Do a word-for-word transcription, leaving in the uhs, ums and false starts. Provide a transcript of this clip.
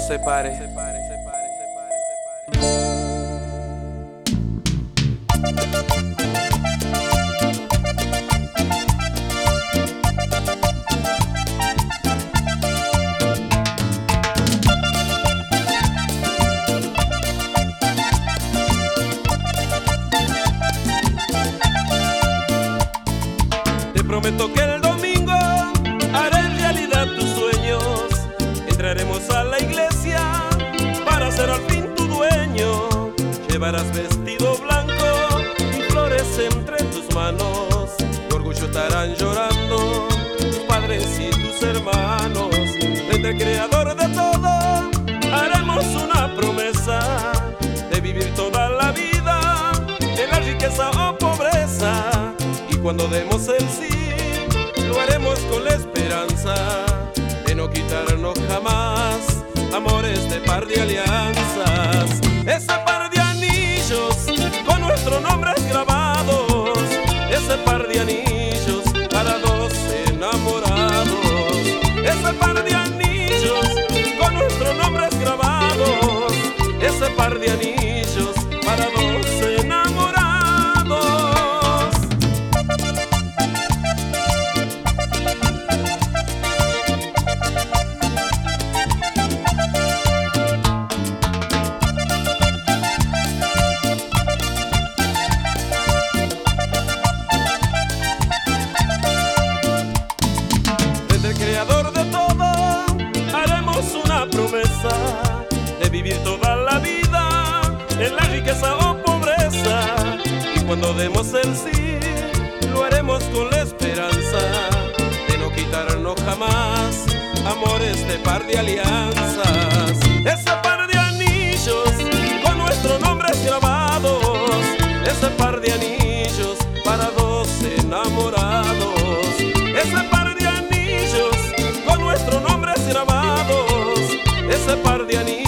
nos separe. Te prometo que el domingo haré realidad tus sueños. Entraremos a la iglesia para ser al fin tu dueño. Llevarás vestido blanco y flores entre tus manos. De orgullo estarán llorando tus padres y tus hermanos. Frente al Creador de todo haremos una promesa de vivir toda la vida en la riqueza o pobreza. Y cuando demos el sí, lo haremos con la esperanza de no quitarnos jamás amores de par de alianzas. Ese par de anillos con nuestros nombres grabados, ese par de anillos para dos enamorados. Ese par de anillos con nuestros nombres grabados, ese par de anillos para dos enamorados. Creador de todo, haremos una promesa de vivir toda la vida en la riqueza o pobreza. Y cuando demos el sí, lo haremos con la esperanza de no quitarnos jamás amores de par de alianzas. Ese par de anillos con nuestros nombres grabados, ese par de anillos para dos enamorados. Ese par de anillos con nuestros nombres grabados, ese par de anillos